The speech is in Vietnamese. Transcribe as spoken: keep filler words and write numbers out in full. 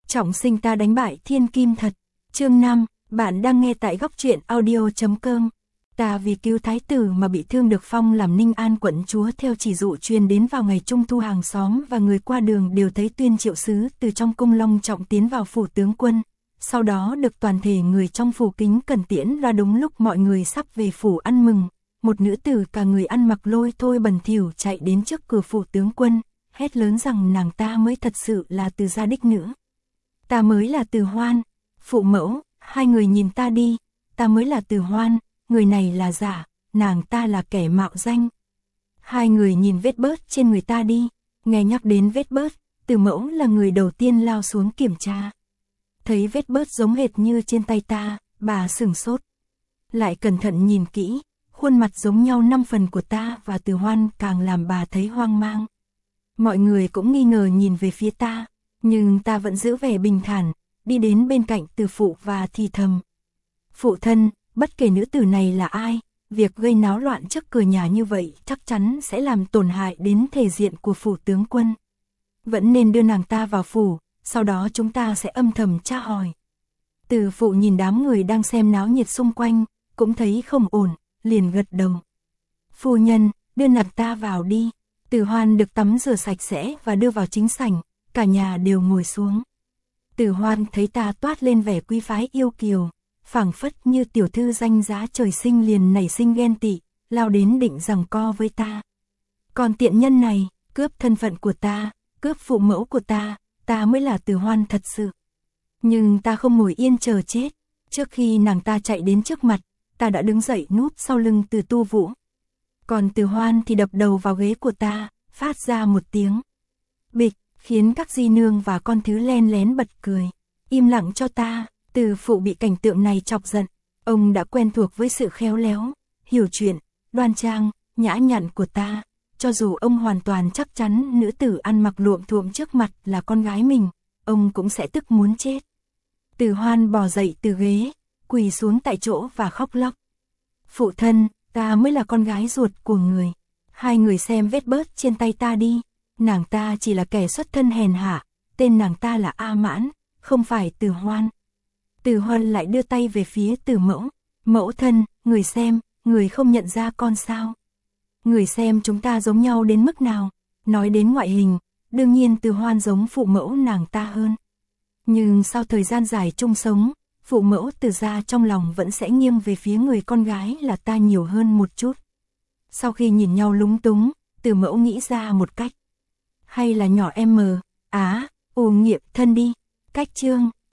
Trọng sinh ta đánh bại thiên kim thật. Chương năm, bạn đang nghe tại góc truyện audio chấm com. Ta vì cứu thái tử mà bị thương được phong làm Ninh An quận chúa theo chỉ dụ truyền đến vào ngày trung thu, hàng xóm và người qua đường đều thấy tuyên triệu sứ từ trong cung long trọng tiến vào phủ tướng quân. Sau đó được toàn thể người trong phủ kính cẩn tiễn ra đúng lúc mọi người sắp về phủ ăn mừng. Một nữ tử cả người ăn mặc lôi thôi bẩn thỉu chạy đến trước cửa phủ tướng quân, hét lớn rằng nàng ta mới thật sự là Từ gia đích nữ. Ta mới là Từ Hoan. Phụ mẫu, hai người nhìn ta đi, ta mới là Từ Hoan, người này là giả, nàng ta là kẻ mạo danh. Hai người nhìn vết bớt trên người ta đi, nghe nhắc đến vết bớt, Từ mẫu là người đầu tiên lao xuống kiểm tra. Thấy vết bớt giống hệt như trên tay ta, bà sửng sốt. Lại cẩn thận nhìn kỹ, khuôn mặt giống nhau năm phần của ta và Từ Hoan càng làm bà thấy hoang mang. Mọi người cũng nghi ngờ nhìn về phía ta, nhưng ta vẫn giữ vẻ bình thản, đi đến bên cạnh Từ phụ và thì thầm. Phụ thân, bất kể nữ tử này là ai, việc gây náo loạn trước cửa nhà như vậy chắc chắn sẽ làm tổn hại đến thể diện của phủ tướng quân. Vẫn nên đưa nàng ta vào phủ, sau đó chúng ta sẽ âm thầm tra hỏi. Từ phụ nhìn đám người đang xem náo nhiệt xung quanh, cũng thấy không ổn, liền gật đầu. Phu nhân, đưa nàng ta vào đi. Từ Hoan được tắm rửa sạch sẽ và đưa vào chính sảnh, cả nhà đều ngồi xuống. Từ Hoan thấy ta toát lên vẻ quý phái yêu kiều, phảng phất như tiểu thư danh giá trời sinh, liền nảy sinh ghen tị, lao đến định giằng co với ta. Còn tiện nhân này, cướp thân phận của ta, cướp phụ mẫu của ta, ta mới là Từ Hoan thật sự. Nhưng ta không ngồi yên chờ chết, trước khi nàng ta chạy đến trước mặt, ta đã đứng dậy núp sau lưng Từ Tu Vũ. Còn Từ Hoan thì đập đầu vào ghế của ta, phát ra một tiếng bịch, khiến các di nương và con thứ len lén bật cười. Im lặng cho ta. Từ phụ bị cảnh tượng này chọc giận. Ông đã quen thuộc với sự khéo léo, hiểu chuyện, đoan trang, nhã nhặn của ta. Cho dù ông hoàn toàn chắc chắn nữ tử ăn mặc luộm thuộm trước mặt là con gái mình, ông cũng sẽ tức muốn chết. Từ Hoan bò dậy từ ghế, quỳ xuống tại chỗ và khóc lóc. Phụ thân, ta mới là con gái ruột của người. Hai người xem vết bớt trên tay ta đi. Nàng ta chỉ là kẻ xuất thân hèn hạ, tên nàng ta là A Mãn, không phải Từ Hoan. Từ Hoan lại đưa tay về phía Từ mẫu. Mẫu thân, người xem, người không nhận ra con sao? Người xem chúng ta giống nhau đến mức nào? Nói đến ngoại hình, đương nhiên Từ Hoan giống phụ mẫu nàng ta hơn. Nhưng sau thời gian dài chung sống, phụ mẫu Từ gia trong lòng vẫn sẽ nghiêng về phía người con gái là ta nhiều hơn một chút. Sau khi nhìn nhau lúng túng, Từ mẫu nghĩ ra một cách. Hay là nhỏ em mờ, á, ù nghiệm thân đi. Cách chương